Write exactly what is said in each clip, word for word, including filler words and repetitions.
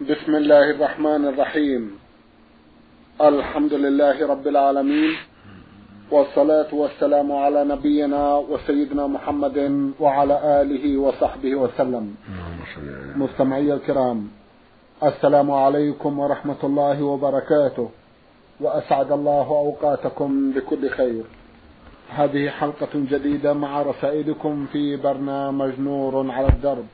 بسم الله الرحمن الرحيم. الحمد لله رب العالمين، والصلاة والسلام على نبينا وسيدنا محمد وعلى آله وصحبه وسلم. مستمعي الكرام، السلام عليكم ورحمة الله وبركاته، وأسعد الله أوقاتكم بكل خير. هذه حلقة جديدة مع رسائلكم في برنامج نور على الدرب.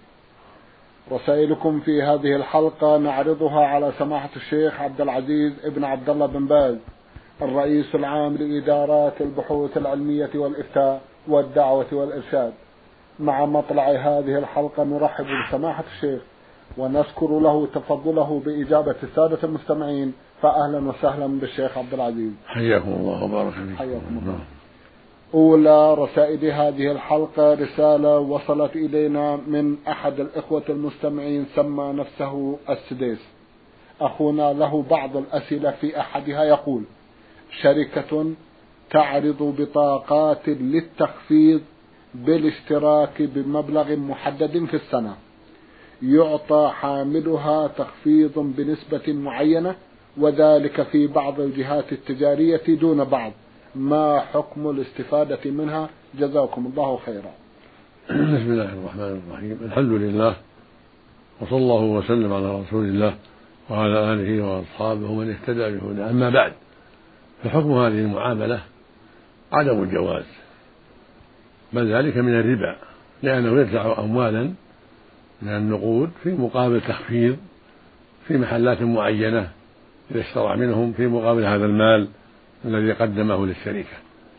رسائلكم في هذه الحلقة نعرضها على سماحة الشيخ عبد العزيز ابن عبد الله بن باز، الرئيس العام لإدارات البحوث العلمية والإفتاء والدعوة والإرشاد. مع مطلع هذه الحلقة نرحب بسماحة الشيخ ونذكر له تفضله بإجابة السادة المستمعين، فأهلا وسهلا بالشيخ عبد العزيز. حياكم الله وبارك فيكم. حياكم الله. أولى رسائل هذه الحلقة رسالة وصلت إلينا من أحد الإخوة المستمعين سمى نفسه السديس. أخونا له بعض الأسئلة، في أحدها يقول: شركة تعرض بطاقات للتخفيض بالاشتراك بمبلغ محدد في السنة، يعطى حاملها تخفيض بنسبة معينة، وذلك في بعض الجهات التجارية دون بعض، ما حكم الاستفادة منها؟ جزاكم الله خيرا. بسم الله الرحمن الرحيم. الحمد لله، وصلى الله وسلم على رسول الله وعلى آله وأصحابه ومن اهتدى بهداه. أما بعد، فحكم هذه المعاملة عدم الجواز، بل ذلك من الربا، لأنه يدفع أموالا من النقود في مقابل تخفيض في محلات معينة إذا اشترى منهم في مقابل هذا المال الذي قدمه للشركة.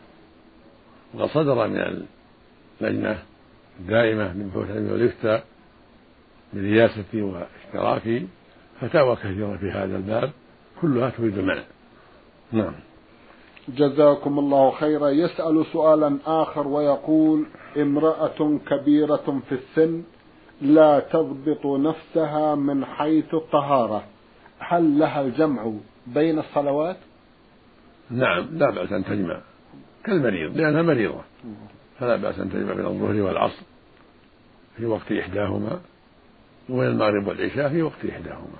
وقد صدر من اللجنة الدائمة من بحوث العلم والإفتاء برئاستي واشتراكي فتاوى كثيرة في هذا الباب، كلها تريد المنع. نعم. جزاكم الله خيرا. يسأل سؤالا آخر ويقول: امرأة كبيرة في السن لا تضبط نفسها من حيث الطهارة، هل لها الجمع بين الصلوات؟ نعم، لا بأس أن تجمع كالمريض، لأنها مريضة، فلا بأس أن تجمع بين الظهر والعصر في وقت إحداهما وبين المغرب والعشاء في وقت إحداهما.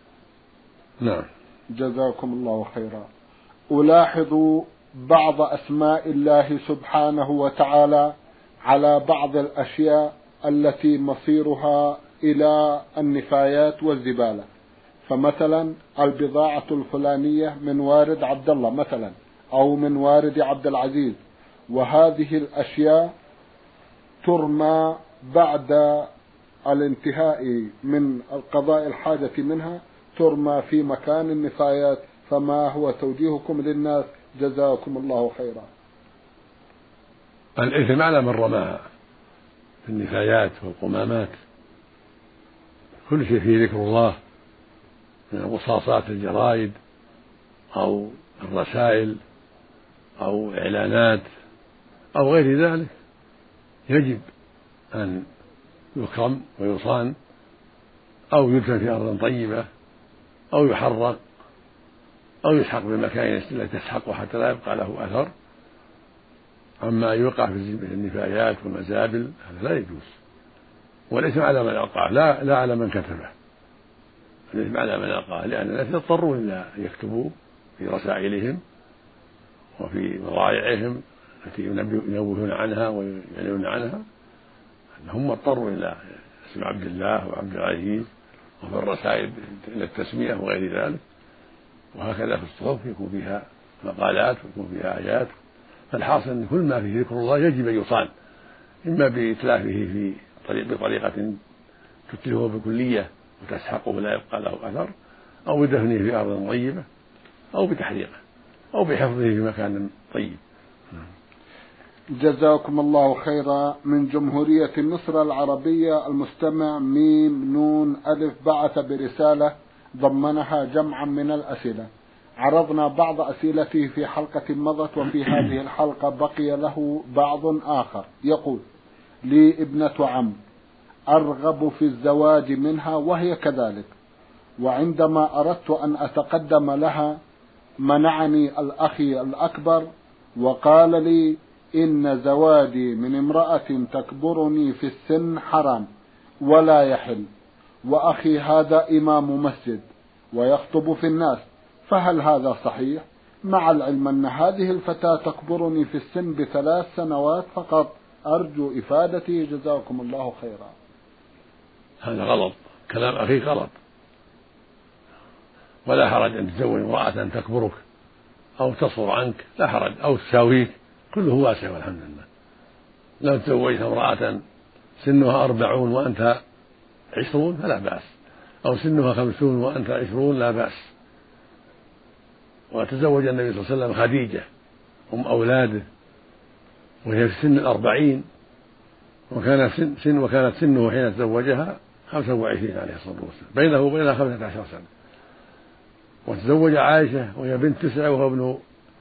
نعم. جزاكم الله خيرا. ألاحظ بعض أسماء الله سبحانه وتعالى على بعض الأشياء التي مصيرها إلى النفايات والزبالة، فمثلا البضاعة الفلانية من وارد عبد الله مثلا، أو من وارد عبد العزيز، وهذه الأشياء ترمى بعد الانتهاء من القضاء الحاجة منها، ترمى في مكان النفايات، فما هو توجيهكم للناس؟ جزاكم الله خيرا. الإثم على من رماها في النفايات والقمامات، كل شيء فيه ذكر الله من قصاصات الجرائد أو الرسائل أو إعلانات أو غير ذلك، يجب أن يكرم ويصان أو يدفن في أرض طيبة أو يحرق أو يسحق بمكان التي تسحقه حتى لا يبقى له أثر. أما يوقع في النفايات والمزابل هذا لا يجوز، والإثم على من ألقاه لا لا على من كتبه، الإثم على من ألقاه، لأن الناس يضطرون إلى أن يكتبوا في رسائلهم وفي مضايعهم التي ينوهون عنها ويعلنون عنها أنهم اضطروا إلى اسم عبد الله وعبد العزيز، وفي الرسائل إلى التسمية وغير ذلك، وهكذا في الصحف يكون فيها مقالات ويكون فيها آيات. فالحاصل أن كل ما فيه ذكر الله يجب أن يصان، إما بإتلافه في طريق بطريقة تتلفه بكلية وتسحقه لا يبقى له أثر، أو بدفنه في أرض طيبة، أو بتحريقه، أو بحفظه في مكان طيب. جزاكم الله خيرا. من جمهورية مصر العربية المستمع ميم نون ألف بعث برسالة ضمنها جمعا من الأسئلة. عرضنا بعض أسئلته في حلقة مضت، وفي هذه الحلقة بقي له بعض آخر. يقول: لي ابنة عم أرغب في الزواج منها وهي كذلك، وعندما أردت أن أتقدم لها منعني الأخي الأكبر وقال لي إن زواجي من امرأة تكبرني في السن حرام ولا يحل، وأخي هذا إمام مسجد ويخطب في الناس، فهل هذا صحيح؟ مع العلم أن هذه الفتاة تكبرني في السن بثلاث سنوات فقط، أرجو إفادتي جزاكم الله خيرا. هذا غلط، كلام أخيك غلط، ولا حرج أن تزوج امرأة تكبرك أو تصغر عنك، لا حرج، أو تساويك، كله واسع والحمد لله. لو تزوجت امرأة سنها أربعون وأنت عشرون فلا بأس، أو سنها خمسون وأنت عشرون لا بأس. وتزوج النبي صلى الله عليه وسلم خديجة أم أولاده وهي في سن الأربعين، وكان سن, سن وكانت سنه حين تزوجها خمسة وعشرين عليه الصلاة والسلام، بينه وبينها خمسة عشر سنة. وتزوج عائشة وهي بنت تسعة وهو ابن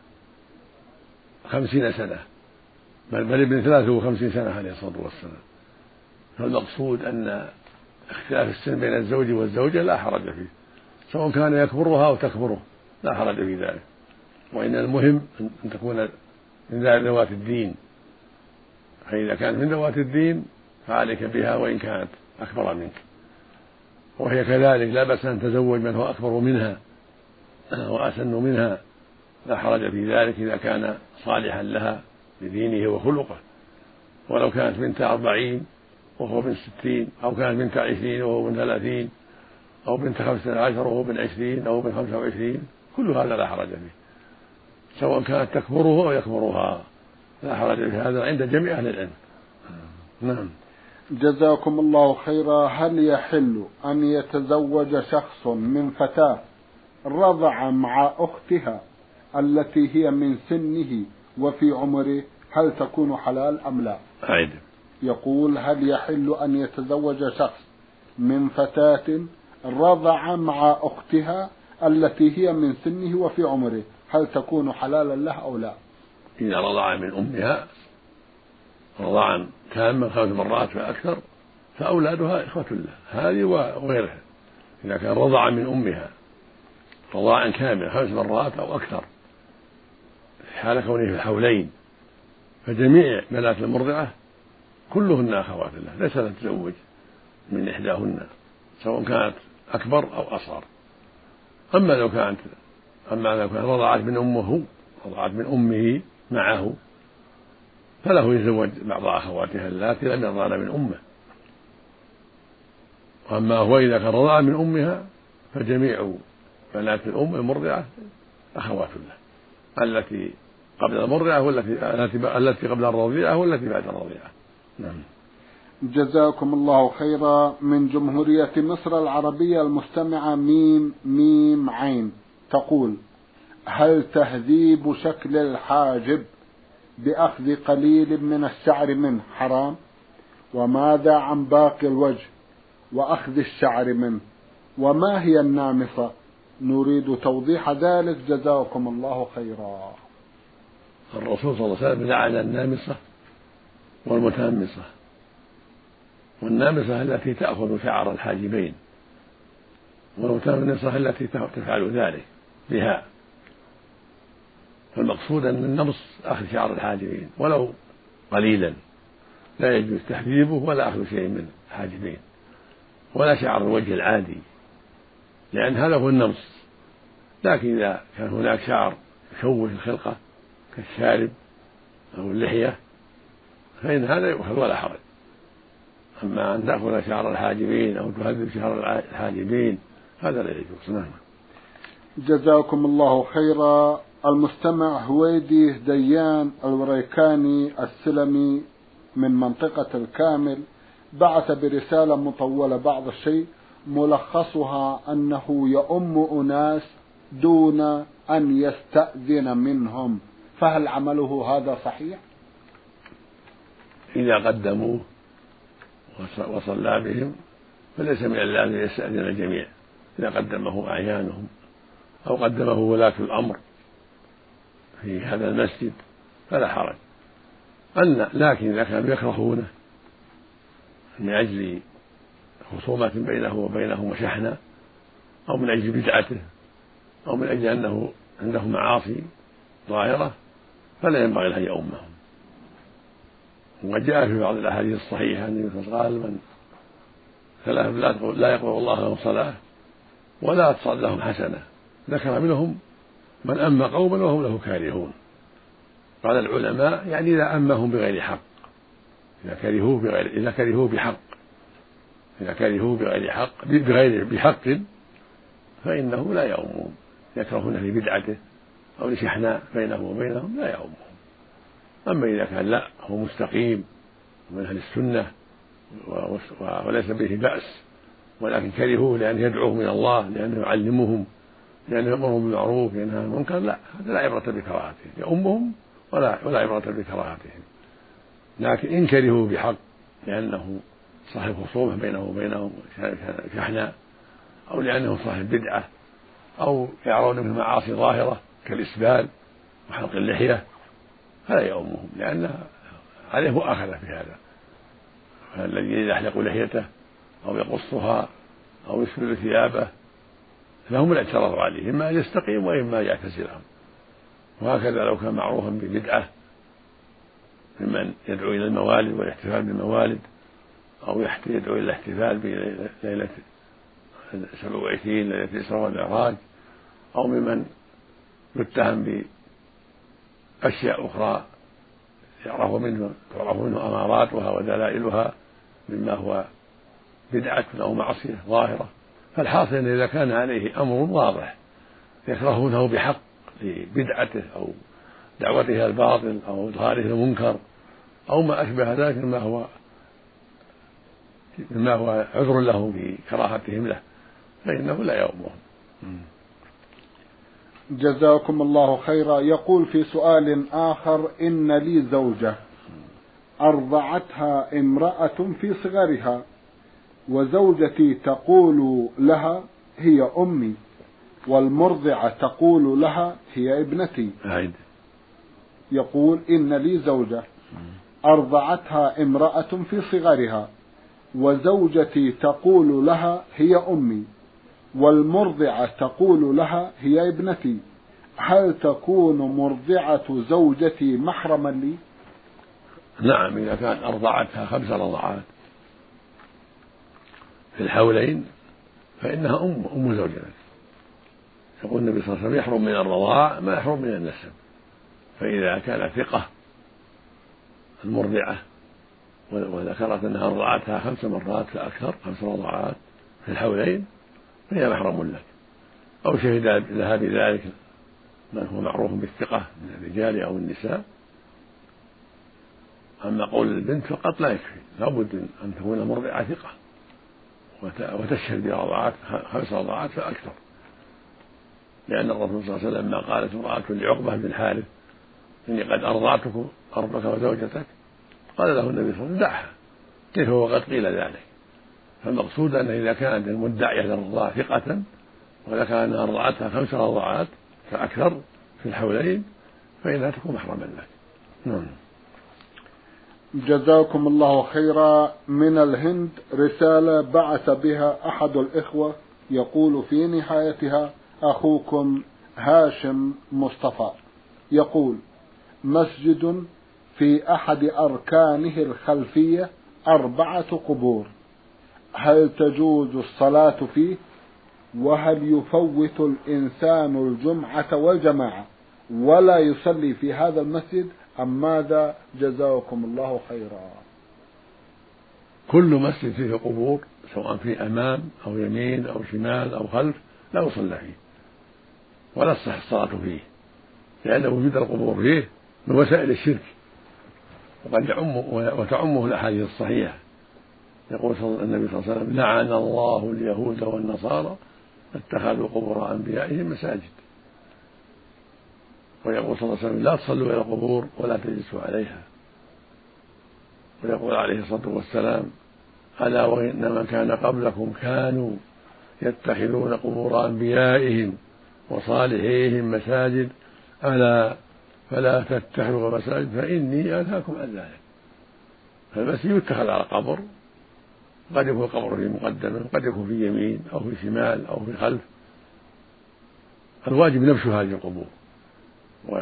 خمسين سنة، بل, بل ابن ثلاثة وخمسين سنة عليه الصلاة والسلام. فالمقصود أن اختلاف السن بين الزوج والزوجة لا حرج فيه، سواء كان يكبرها أو تكبره لا حرج في ذلك، وإن المهم أن تكون من ذوات الدين، فإذا كانت من ذوات الدين فعليك بها وإن كانت أكبر منك. وهي كذلك لا بأس أن تزوج من هو أكبر منها وأسن منها، لا حرج في ذلك إذا كان صالحا لها لدينه وخلقه. ولو كانت بنت أربعين وهو بن ستين، أو كانت بنت عشرين وهو بن ثلاثين، أو بنت خمسة عشر وهو بن عشرين، أو بن خمسة وعشرين، كل هذا لا حرج فيه، سواء كانت تكبره أو يكبرها، لا حرج في هذا عند جميع أهل العلم. نعم. جزاكم الله خيرا. هل يحل أن يتزوج شخص من فتاة رضع مع أختها التي هي من سنه وفي عمره، هل تكون حلال أم لا؟ أعيد. يقول: هل يحل أن يتزوج شخص من فتاة رضع مع أختها التي هي من سنه وفي عمره، هل تكون حلالا له أو لا؟ إذا رضع من أمها رضعا تاما خمس مرات فأكثر فأولادها إخوة له، هذه وغيرها. إذا كان رضع من أمها رضاعا كاملا خمس مرات أو أكثر في حال كونه في الحولين، فجميع بنات المرضعة كلهن أخوات له، ليس لها تزوج من إحداهن سواء كانت أكبر أو أصغر. أما لو كانت أما لو كانت رضعت من أمه رضعت من أمه معه فله يتزوج بعض أخواتها اللاتي لم يرضعن من أمه. وأما هو إذا كان رضع من أمها فجميع بنات الأم المرضعة أخوات له، التي قبل المرضعة والتي التي قبل الرضيعة والتي بعد الرضيعة. نعم. جزاكم الله خيرا. من جمهورية مصر العربية المستمعة ميم ميم عين تقول: هل تهذيب شكل الحاجب بأخذ قليل من الشعر منه حرام؟ وماذا عن باقي الوجه وأخذ الشعر منه؟ وما هي النامصة؟ نريد توضيح ذلك جزاكم الله خيرا. الرسول صلى الله عليه وسلم لعن النامصة والمتنمصة. والنامصة التي تأخذ شعر الحاجبين، والمتنمصة التي تفعل ذلك بها. فالمقصود أن النمص أخذ شعر الحاجبين ولو قليلا، لا يجوز تحذيبه ولا أخذ شيء من الحاجبين ولا شعر الوجه العادي، لأن هذا هو النمص. لكن إذا كان هناك شعر يشوه الخلقة كالشارب أو اللحية فإن هذا يؤخذ ولا حرج. أما أن تأخذ شعر الحاجبين أو تهذب شعر الحاجبين هذا لا يجوز. نعم. جزاكم الله خيرا. المستمع هويدي ديان الوريكاني السلمي من منطقة الكامل بعث برسالة مطولة بعض الشيء، ملخصها أنه يؤم أناس دون أن يستأذن منهم، فهل عمله هذا صحيح؟ إذا قدموه وصلى بهم فليس من اللازم أن يستأذن الجميع، إذا قدمه أعيانهم أو قدمه ولاة الأمر في هذا المسجد فلا حرج. أن لكن إذا كانوا يكرهونه من أجل خصومة بينه وبينهم وشحنة، أو من أجل بدعته، أو من أجل أنه عنده معاصي ظاهرة، فلا ينبغي له أن يؤمهم. وقد جاء في بعض الأحاديث الصحيحة أن النبي قال: من ثلاثة لا يقبل الله لهم صلاة ولا تصعد لهم حسنة. ذكر منهم من أما قوما وهم له كارهون. قال العلماء يعني إذا أمهم بغير حق، إذا كرهوه بغير إذا كرهوه بحق إذا كرهوه بغير حق بغير بحق فإنه لا يؤمهم، يكرهون لبدعته أو لشحناء بينه وبينهم لا يؤمهم. أما إذا كان لا هو مستقيم من أهل السنة وليس به بأس ولكن كرهوه لأن يدعوه من الله، لأنه يعلمهم، لأنه يأمرهم بالمعروف ينهى عن المنكر، لا هذا لا عبرة بكراهتهم، يؤمهم ولا ولا عبرة بكراهتهم. لكن إن كرهوا بحق لأنه صاحب خصومة بينه وبينهم شحناء أو لأنه صاحب بدعة أو يرون منه معاصي ظاهرة كالإسبال وحلق اللحية فلا يؤمهم، لأن عليه مؤاخذة في هذا. الذي يحلق لحيته أو يقصها أو يسبل ثيابه فهم الاعتراض عليه، إما أن يستقيم وإما يعتزلهم. وهكذا لو كان معروفا ببدعة ممن يدعو إلى الموالد والاحتفال بالموالد أو يدعو إلى الاحتفال بليلة سبع وعشرين ليلة الإسراء والمعراج، أو ممن يتهم بأشياء أخرى يعرف منه تعرف منه أماراتها ودلائلها مما هو بدعة أو معصية ظاهرة. فالحاصل أن إذا كان عليه أمر واضح يكرهونه بحق لبدعته أو دعوته إلى الباطل أو إظهاره المنكر أو ما أشبه ذلك مما هو مما هو عذر له في كراهتهم له فإنه لا يؤمهم. جزاكم الله خيرا. يقول في سؤال آخر: إن لي زوجة أرضعتها امرأة في صغرها، وزوجتي تقول لها هي أمي، والمرضعة تقول لها هي ابنتي. يقول: إن لي زوجة أرضعتها امرأة في صغرها، وزوجتي تقول لها هي أمي، والمرضعة تقول لها هي ابنتي، هل تكون مرضعة زوجتي محرما لي؟ نعم، إذا كان أرضعتها خمس رضعات في الحولين فإنها أم أم زوجتك. يقول النبي صلى الله عليه وسلم: يحرم من الرضاع ما يحرم من النسب. فإذا كان ثقة المرضعة وذكرت أنها أرضعتها خمس مرات فأكثر، خمس رضعات في الحولين، فهي محرم لك. أو شهد لها بذلك من هو معروف بالثقة من الرجال أو النساء. أما قول البنت فقط لا يكفي، لابد أن تكون مرضعة ثقة وتشهد برضعات خمس رضعات فأكثر، لأن الرسول صلى الله عليه وسلم لما قالت امرأة لعقبة بن الحارث: إني قد أرضعتك أرضك وزوجتك، قال له النبي صلى الله عليه وسلم: دعها، كيف وقد قيل ذلك. فالمقصود أن إذا كانت المدعية للرضاعة ثقة وذكر أنها أرضعتها خمس رضعات فأكثر في الحولين فإنها تكون محرما لك. نعم. جزاكم الله خيرا. من الهند رسالة بعث بها أحد الإخوة يقول في نهايتها: أخوكم هاشم مصطفى يقول: مسجد في أحد أركانه الخلفية أربعة قبور، هل تجوز الصلاة فيه؟ وهل يفوت الإنسان الجمعة والجماعة ولا يصلي في هذا المسجد أم ماذا؟ جزاكم الله خيرا. كل مسجد فيه قبور سواء في أمام أو يمين أو شمال أو خلف لا يصلى فيه ولا تصح الصلاة فيه، لأن وجود القبور فيه من وسائل الشرك وقد يعم وتعمه الأحاديث الصحيحة. يقول النبي صلى الله عليه وسلم: لعن الله اليهود والنصارى اتخذوا قبور أنبيائهم مساجد. ويقول صلى الله عليه وسلم: لا تصلوا إلى القبور ولا تجلسوا عليها. ويقول عليه الصلاة والسلام: ألا وإن من كان قبلكم كانوا يتخذون قبور أنبيائهم وصالحيهم مساجد، ألا فلا تتخذوا مساجد فإني أنهاكم عن ذلك. فالمسجد يتخذ على قبر، قد يكون القبر في مقدمه، قد يكون في يمين أو في شمال أو في خلف. الواجب نبش هذه القبور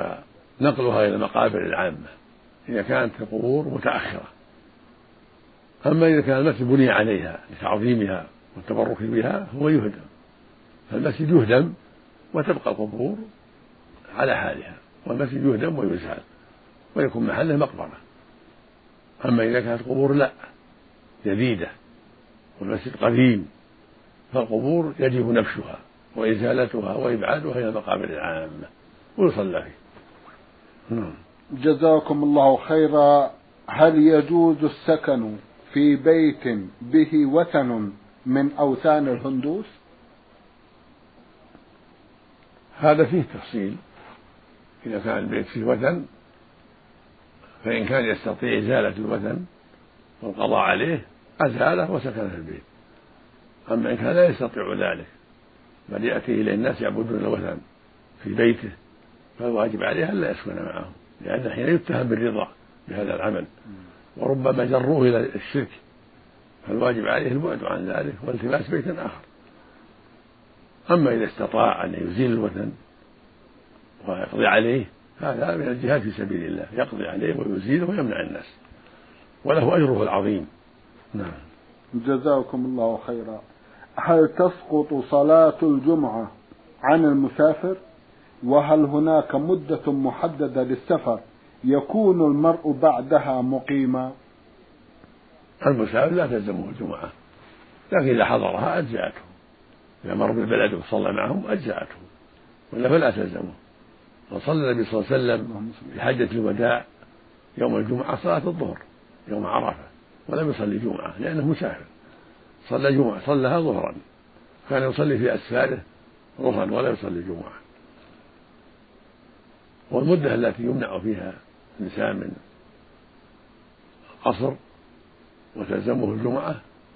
ونقلها إلى المقابر العامة إذا كانت القبور متأخرة. أما إذا كان المسجد بني عليها لتعظيمها والتبرك بها هو يهدم، فالمسجد يهدم وتبقى القبور على حالها، والمسجد يهدم ويزال ويكون محله مقبرة. أما إذا كانت قبور لا جديدة والمسجد قديم فالقبور يجب نبشها وإزالتها وإبعادها إلى المقابر العامة ويصلى فيه. جزاكم الله خيرا. هل يجوز السكن في بيت به وثن من أوثان الهندوس؟ هذا فيه تفصيل. إذا كان البيت فيه وثن فإن كان يستطيع إزالة الوثن والقضاء عليه أزاله وسكن في البيت. أما إن كان لا يستطيع ذلك بل يأتي إلى الناس يعبدون الوثن في بيته فالواجب عليه ألا يسكن معهم، لأنه حين يتهم بالرضا بهذا العمل وربما جروه إلى الشرك، فالواجب عليه البعد عن ذلك والتماس بيت آخر. أما إذا استطاع أن يزيل الوثن ويقضي عليه هذا من الجهاد في سبيل الله، يقضي عليه ويزيله ويمنع الناس وله أجره العظيم. نعم. جزاكم الله خيرا. هل تسقط صلاة الجمعة عن المسافر؟ وهل هناك مدة محددة للسفر يكون المرء بعدها مقيما؟ المسافر لا تلزمه الجمعة، لكن إذا حضرها أجزأته، إذا مر بالبلد وصلى معهم أجزأته، ولا فلا تلزمه. وصلى النبي صلى الله عليه وسلم في حجة الوداع يوم الجمعة صلاة الظهر يوم عرفة ولم يصلي جمعة لأنه مسافر، صلى جمعة صلىها ظهرا، كان يصلي في أسفاره ظهرا ولا يصلي جمعة. والمدة التي يمنع فيها الإنسان من القصر وتلزمه الجمعة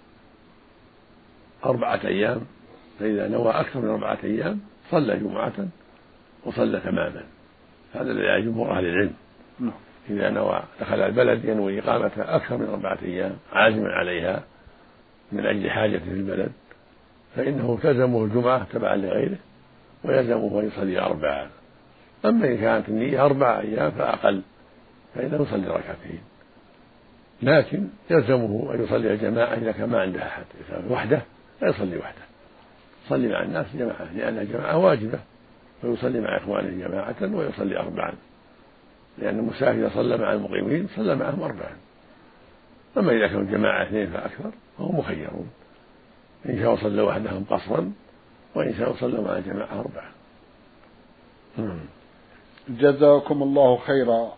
أربعة أيام، فإذا نوى أكثر من أربعة أيام صلى جمعة وصلى تماما. هذا الذي جمهور أهل العلم. إذا نوى دخل البلد ينوي إقامة أكثر من أربعة أيام عازما عليها من أجل حاجة في البلد فإنه تلزمه الجمعة تبعا لغيره ويلزمه أن يصلي أربعة. أما إن كانت النية أربعة أيام فأقل فإنه يصلي ركعتين، لكن يلزمه أن يصلي الجماعة إذا كان ما عنده أحد. إذا كان وحده لا يصلي وحده، يصلي مع الناس جماعة لأن الجماعة واجبة، ويصلي مع إخوانه جماعة ويصلي أربعا، لأن المسافر صلى مع المقيمين صلى معهم أربعا. أما إذا كانوا جماعة اثنين فأكثر فهم مخيرون، إن شاءوا صلوا وحدهم قصرا وإن شاءوا صلوا مع الجماعة أربعة. جزاكم الله خيرا.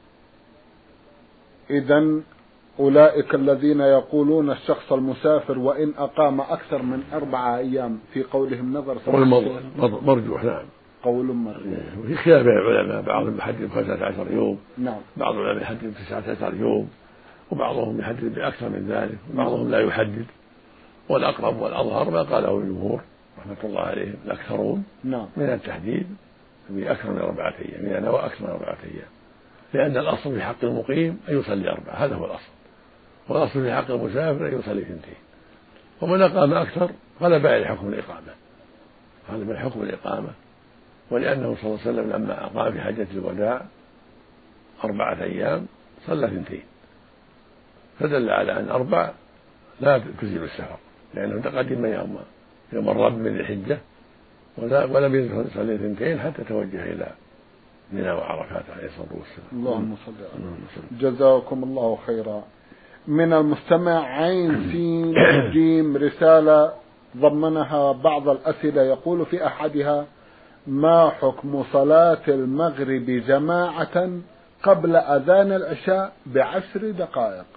إذن أولئك الذين يقولون الشخص المسافر وإن أقام أكثر من أربعة أيام في قولهم نظر مرجوح. نعم، قول مرجوح. وفي خلاف بين العلماء، بعضهم يحدد خمسة عشر يوم، نعم، بعض العلماء يحدد تسعة عشر يوم، وبعضهم يحدد بأكثر من ذلك، وبعضهم لا يحدد. والأقرب والأظهر ما قاله الجمهور رحمة الله عليهم الأكثرون نعم من التحديد بأكثر من أربعة أيام، إذا نوى أكثر من أربعة أيام، لأن الأصل في حق المقيم أن يصلي أربعة، هذا هو الأصل، والأصل في حق المسافر أن يصلي اثنتين. ومن أقام أكثر غلب عليه حكم الإقامة، هذا من حكم الإقامة. ولأنه صلى الله عليه وسلم لما أقام في حجة الوداع أربعة أيام صلى اثنتين، فدل على أن أربع لا تجزي السفر، لأنه تقدم يوم يوم الرب من الحجة ولم يصلي اثنتين حتى توجه إلى منى وعرفات عليه الصلاة والسلام. اللهم صل على محمد. جزاكم الله خيرا. من المستمع عين سين جيم رسالة ضمنها بعض الأسئلة، يقول في أحدها: ما حكم صلاة المغرب جماعة قبل أذان العشاء بعشر دقائق؟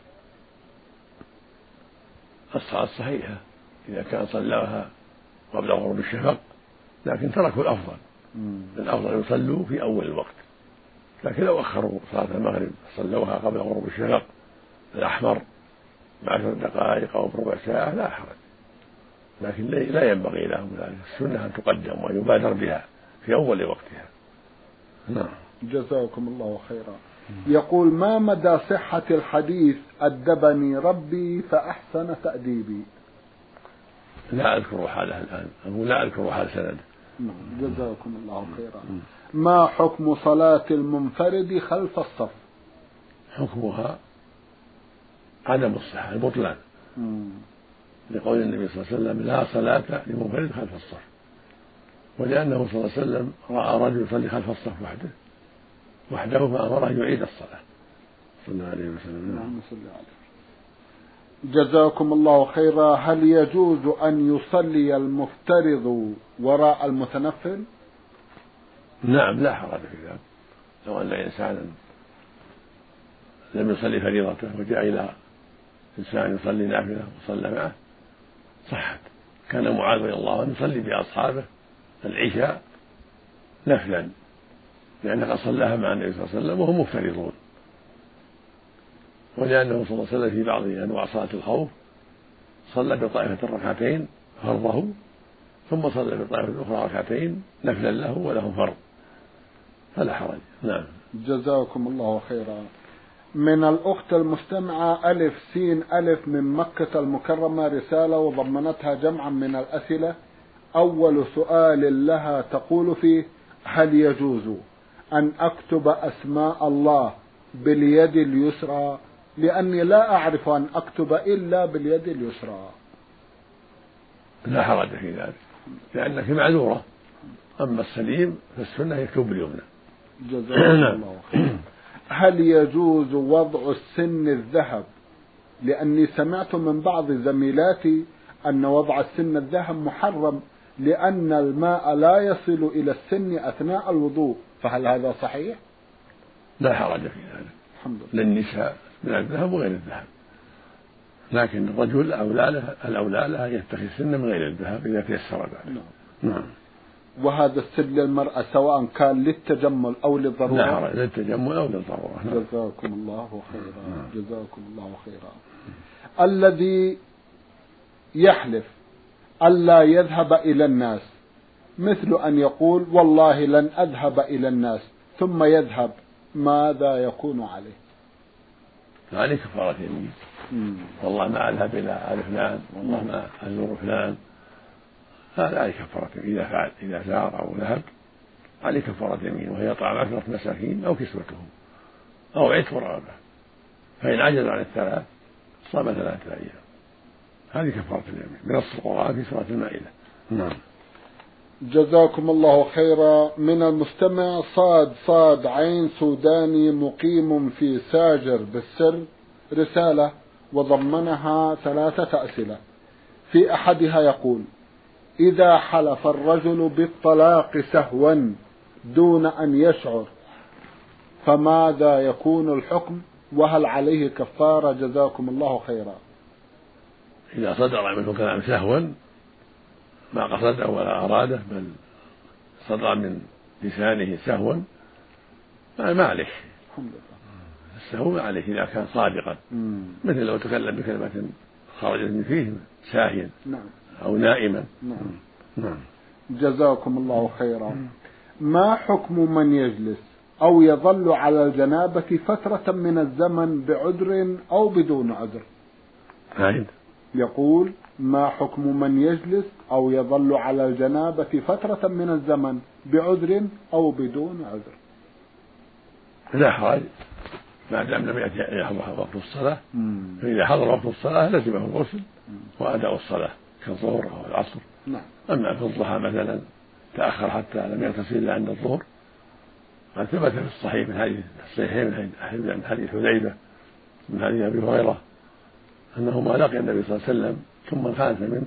الصلاة صحيحة إذا كان صلاها قبل غروب الشفق، لكن تركوا الأفضل. الأفضل يصلوا في أول الوقت، لكن لو أخروا صلاة المغرب صلوها قبل غروب الشفق الأحمر بعشر دقائق أو بربع ساعة لا حرج، لكن لا ينبغي لهم ذلك. السنة أن تقدم ويبادر بها في أول وقتها. نعم. جزاكم الله خيرا. يقول: ما مدى صحة الحديث أدبني ربي فأحسن تأديبي؟ لا أذكر حاله الآن، أقول لا أذكر حال سند. جزاكم الله خيرا. ما حكم صلاة المنفرد خلف الصف؟ حكمها عدم الصحة، البطلان، لقول النبي صلى الله عليه وسلم لا صلاة لمنفرد خلف الصف، ولأنه صلى الله عليه وسلم رأى رجل يصلي خلف الصف وحده وحده فأمره أن يعيد الصلاة صلى الله عليه وسلم. نعم. جزاكم الله خيرا. هل يجوز أن يصلي المفترض وراء المتنفل؟ نعم لا حرج في ذلك. لو أن إنسانا لم يصلي فريضته وجاء إلى إنسان يصلي نافلة وصلى معه صحت. كان معاذ رضي الله عنه يصلي بأصحابه العشاء نفلا لأنه قد صلاها مع النبي صلى الله عليه وسلم وهم مفترضون، ولأنه صلى الله عليه وسلم في بعض أنواع صلاة الخوف صلى بطائفة ركعتين فرضه ثم صلى بطائفة الأخرى ركعتين نفلا له وله فرض فلا حرج. نعم. جزاكم الله خيرا. من الأخت المستمعة ألف سين ألف من مكة المكرمة رسالة وضمنتها جمعا من الأسئلة. أول سؤال لها تقول فيه: هل يجوز أن أكتب أسماء الله باليد اليسرى؟ لأني لا أعرف أن أكتب إلا باليد اليسرى. لا حرج في ذلك لأنك معذورة، أما السليم فالسنة يكتب باليمنى. جزاكم الله خيرا. هل يجوز وضع السن الذهب؟ لأني سمعت من بعض زميلاتي أن وضع السن الذهب محرم لأن الماء لا يصل إلى السن أثناء الوضوء، فهل هذا صحيح؟ لا حرج في ذلك. الحمد لله. للنساء من الذهب وغير الذهب، لكن الرجل أولى له الأولى له أن يتخذ سن من غير الذهب إذا تيسر ذلك. نعم. نعم. وهذا السن للمرأة سواء كان للتجمل أو للضرورة؟ لا حرج، للتجمل أو للضرورة. جزاكم الله خيرا. جزاكم الله خيرا. الذي يحلف ألا يذهب إلى الناس، مثل أن يقول والله لن أذهب إلى الناس ثم يذهب، ماذا يكون عليه؟ عليه كفارة يمين. والله ما أذهب إلى آل فلان، والله ما أزور فلان، هذا عليه كفارة إذا فعل إذا زار أو ذهب عليه كفارة يمين، وهي طعام عشرة مساكين أو كسوتهم أو عتق رقبة، فإن عجز عن الثلاث صام ثلاثة أيام. هذه كفارة اليمين بنص القرآن في سورة المائدة. نعم. جزاكم الله خيرا. من المستمع صاد صاد عين سوداني مقيم في ساجر بالسر رسالة وضمنها ثلاثة أسئلة. في أحدها يقول: إذا حلف الرجل بالطلاق سهوا دون أن يشعر فماذا يكون الحكم وهل عليه كفارة؟ جزاكم الله خيرا. إذا صدر منه كلام سهوا ما قصده ولا أراده بل صدر من لسانه سهوا ما عليه. الحمد لله. السهو ما عليه إذا كان صادقا، مثل لو تكلم بكلمة خرجت من فيه ساهيا نعم. أو نائما. نعم. نعم. جزاكم الله خيرا. ما حكم من يجلس أو يظل على الجنابة فترة من الزمن بعذر أو بدون عذر؟ عيد. يقول: ما حكم من يجلس أو يظل على الجنابة فترة من الزمن بعذر أو بدون عذر؟ لا حرج ما دام لم يأتي يحضر وقت الصلاة، فإذا حضر وقت الصلاة لزمه الغسل وأداء الصلاة كالظهر أو العصر. نعم. أما في الضحى مثلا تأخر حتى لم يغتسل إلا عند الظهر، قد ثبت في الصحيح من حديث الصحيحين من حديث حذيفة من حديث أبي هريرة أنه ما لقي النبي صلى الله عليه وسلم ثم انخنس منه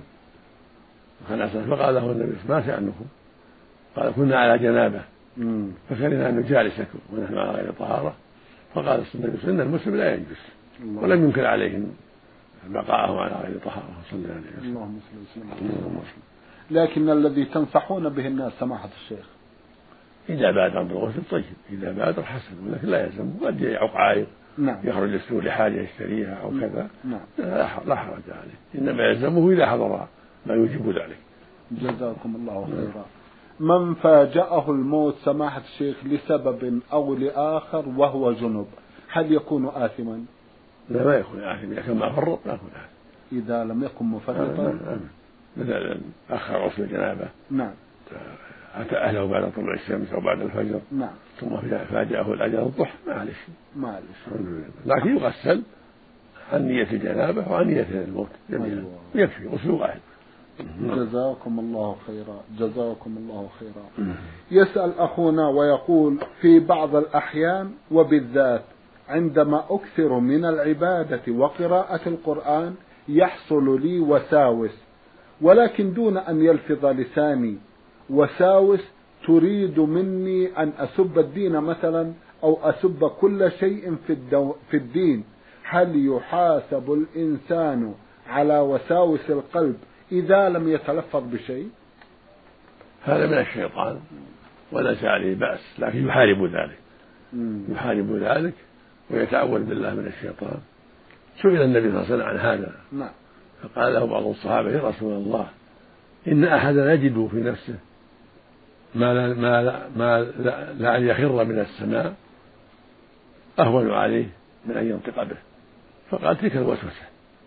خنس فقال له النبي: ما شأنكم؟ قال: كنا على جنابه فكرهنا أن نجالسكم ونحن على غير طهارة. فقال النبي: إن المسلم لا ينجس، ولم ينكر عليهم بقاءه على غير طهارة صلى الله عليه وسلم. اللهم صل وسلم. لكن الذي تنصحون به الناس سماحة الشيخ إذا بادر بالغسل طيب، إذا بادر حسن، ولكن لا يلزم قد يعق عائق. نعم. يخرج السوق لحاجة يشتريها أو كذا. نعم. لا حرج عليه، إنما يلزمه إذا حضر ما يوجب ذلك. جزاكم الله خيرا. من فاجأه الموت سماحة الشيخ لسبب أو لآخر وهو جنب، هل يكون آثما؟ لا ما يكون آثما، إذا كان ما فرط لا يكون آثما. إذا لم يكن مفرطا مثلا أخر غسل الجنابة. نعم. أتى أهله بعد طلوع الشمس أو بعد الفجر. نعم. ثم فاجأه الأجل الضحى ما عليه ما عليه، لكن يغسل عن نية الجنابة وعن نية الموت جميعا. أيوة. يكفي غسل واحد. جزاكم الله خيرا، جزاكم الله خيرا. يسأل أخونا ويقول: في بعض الأحيان وبالذات عندما أكثر من العبادة وقراءة القرآن يحصل لي وساوس، ولكن دون أن يلفظ لساني وساوس تريد مني أن أسب الدين مثلا أو أسب كل شيء في, الدو في الدين. هل يحاسب الإنسان على وساوس القلب إذا لم يتلفظ بشيء؟ هذا من الشيطان وليس عليه بأس، لكن يحارب ذلك يحارب ذلك ويتعوذ بالله من الشيطان. سئل النبي صلى الله عليه وسلم عن هذا، نعم. فقال له بعض الصحابة: يا رسول الله، إن أحدا يجد في نفسه ما لا, ما لا, ما لا, لا أن يخر من السماء أهون عليه من أن ينطق به. فقال: تلك الوسوسة.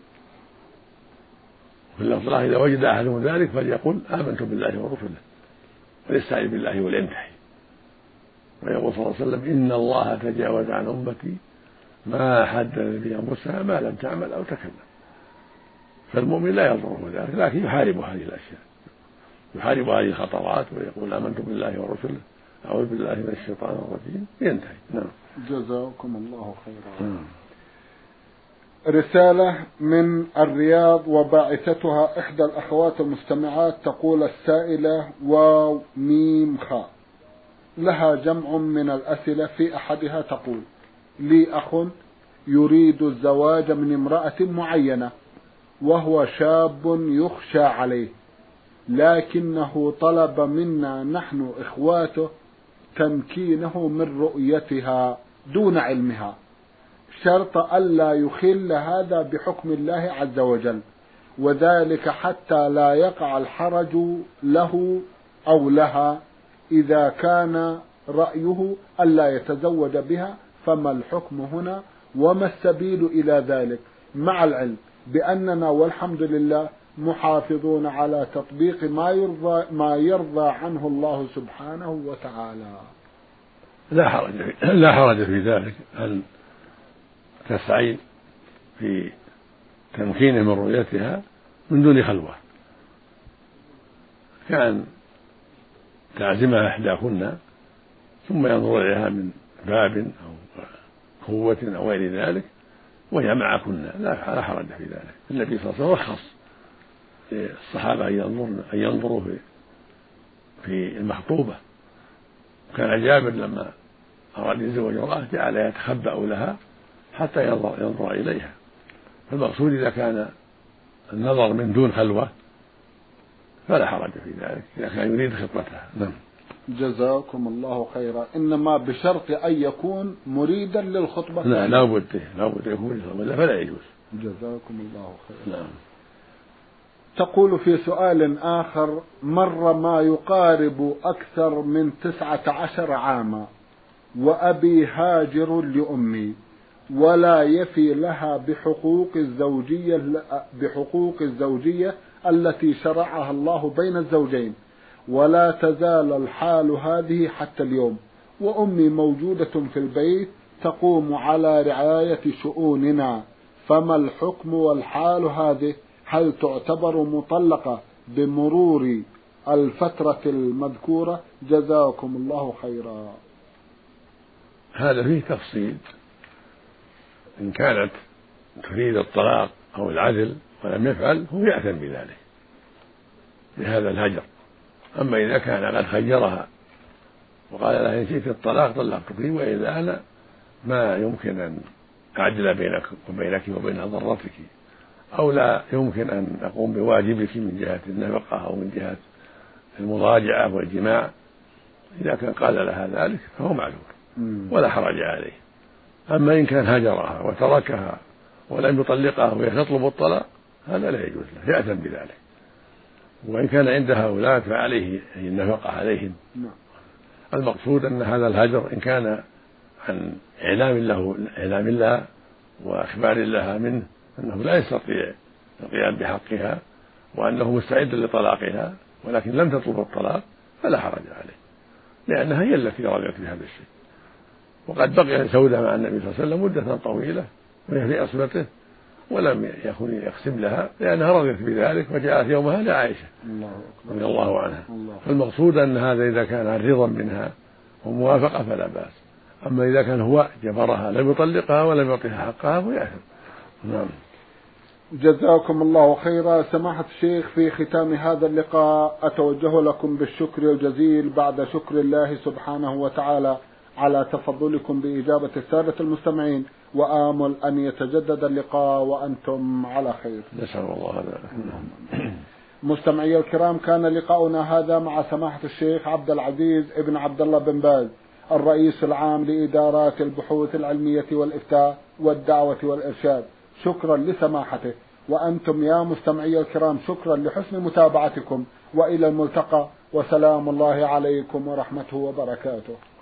في اللفظ إذا وجد أحدهم ذلك فليقل: آمنت بالله ورسله، وليستعذ بالله ولينتهي. ويقول صلى الله عليه وسلم: إن الله تجاوز عن أمتي ما حدث بأنفسها ما لم تعمل أو تكلم. فالمؤمن لا يضره ذلك، لكن يحارب هذه الأشياء، يحارب هذه الخطرات ويقول: آمنت بالله ورسله، أعوذ بالله من الشيطان الرجيم، ينتهي. نعم. جزاكم الله خيرا. رسالة من الرياض وباعثتها إحدى الأخوات المستمعات، تقول السائلة: واو ميم خاء، لها جمع من الأسئلة. في أحدها تقول: لي أخ يريد الزواج من امرأة معينة وهو شاب يخشى عليه، لكنه طلب منا نحن إخواته تمكينه من رؤيتها دون علمها، شرط ألا يخل هذا بحكم الله عز وجل، وذلك حتى لا يقع الحرج له أو لها إذا كان رأيه ألا يتزوج بها. فما الحكم هنا وما السبيل إلى ذلك، مع العلم بأننا والحمد لله محافظون على تطبيق ما يرضى ما يرضى عنه الله سبحانه وتعالى؟ لا حرج في لا حرج في ذلك أن تسعي في تمكينه من رؤيتها من دون خلوة، كان تعزمها إحداكن ثم ينظر إليها من باب أو قوة أو غير ذلك وهي معكن، لا حرج في ذلك. النبي صلى الله عليه وسلم رخص للصحابة أن ينظروا أن ينظروا في في المخطوبة. كان جابر لما أراد يتزوج امرأة جعل يتخبأ لها حتى ينظر, ينظر إليها. فالمقصود إذا كان النظر من دون خلوة فلا حرج في ذلك إذا كان يريد خطبتها. نعم. جزاكم الله خيرا. إنما بشرط أن يكون مريدا للخطبة. لا لا بد لا بد يكون ولا فلا يجوز. جزاكم الله خيرا. نعم. تقول في سؤال آخر: مر ما يقارب أكثر من تسعة عشر عاما وأبي هاجر لأمي ولا يفي لها بحقوق الزوجية بحقوق الزوجية التي شرعها الله بين الزوجين، ولا تزال الحال هذه حتى اليوم، وأمي موجودة في البيت تقوم على رعاية شؤوننا، فما الحكم والحال هذه؟ هل تعتبر مطلقة بمرور الفترة المذكورة؟ جزاكم الله خيرا. هذا فيه تفصيل. إن كانت تريد الطلاق أو العدل ولم يفعل هو يأثم بذلك بهذا الهجر. أما إذا كان قد خيرها وقال لها إن شئت الطلاق طلقتك، وإذا أنا ما يمكن أن أعدل بينك وبينك وبين ضرتك، أو لا يمكن أن أقوم بواجبك من جهة النفقة أو من جهة المضاجعة والجماع، إذا كان قال لها ذلك فهو معذور ولا حرج عليه. أما إن كان هجرها وتركها ولم يطلقها وهي تطلب الطلاق هذا لا يجوز له، يأثم بذلك. وإن كان عندها أولاد فعليه النفقة عليهم. المقصود أن هذا الهجر إن كان عن إعلام له إعلام الله وإخبار لها منه أنه لا يستطيع القيام بحقها وأنه مستعد لطلاقها ولكن لم تطلب الطلاق فلا حرج عليه، لأنها هي التي رغبت بهذا الشيء. وقد بقي سودة مع النبي صلى الله عليه وسلم مدة طويلة وهي في أصبته، ولم يكن يقسم لها لأنها رضيت بذلك وجاءت يومها لعائشة رضي الله عنها. فالمقصود أن هذا إذا كان عن رضا منها وموافقة فلا بأس، أما إذا كان هو جبرها لم يطلقها ولم يعطيها حقها فيأثم. نعم. جزاكم الله خيرا. سماحة الشيخ، في ختام هذا اللقاء أتوجه لكم بالشكر الجزيل بعد شكر الله سبحانه وتعالى على تفضلكم بإجابة السادة المستمعين، وآمل أن يتجدد اللقاء وأنتم على خير. نسأل الله ذلك. مستمعي الكرام، كان لقاؤنا هذا مع سماحة الشيخ عبد العزيز ابن عبد الله بن باز، الرئيس العام لإدارات البحوث العلمية والإفتاء والدعوة والإرشاد. شكرا لسماحته، وأنتم يا مستمعي الكرام شكرا لحسن متابعتكم، وإلى الملتقى، وسلام الله عليكم ورحمته وبركاته.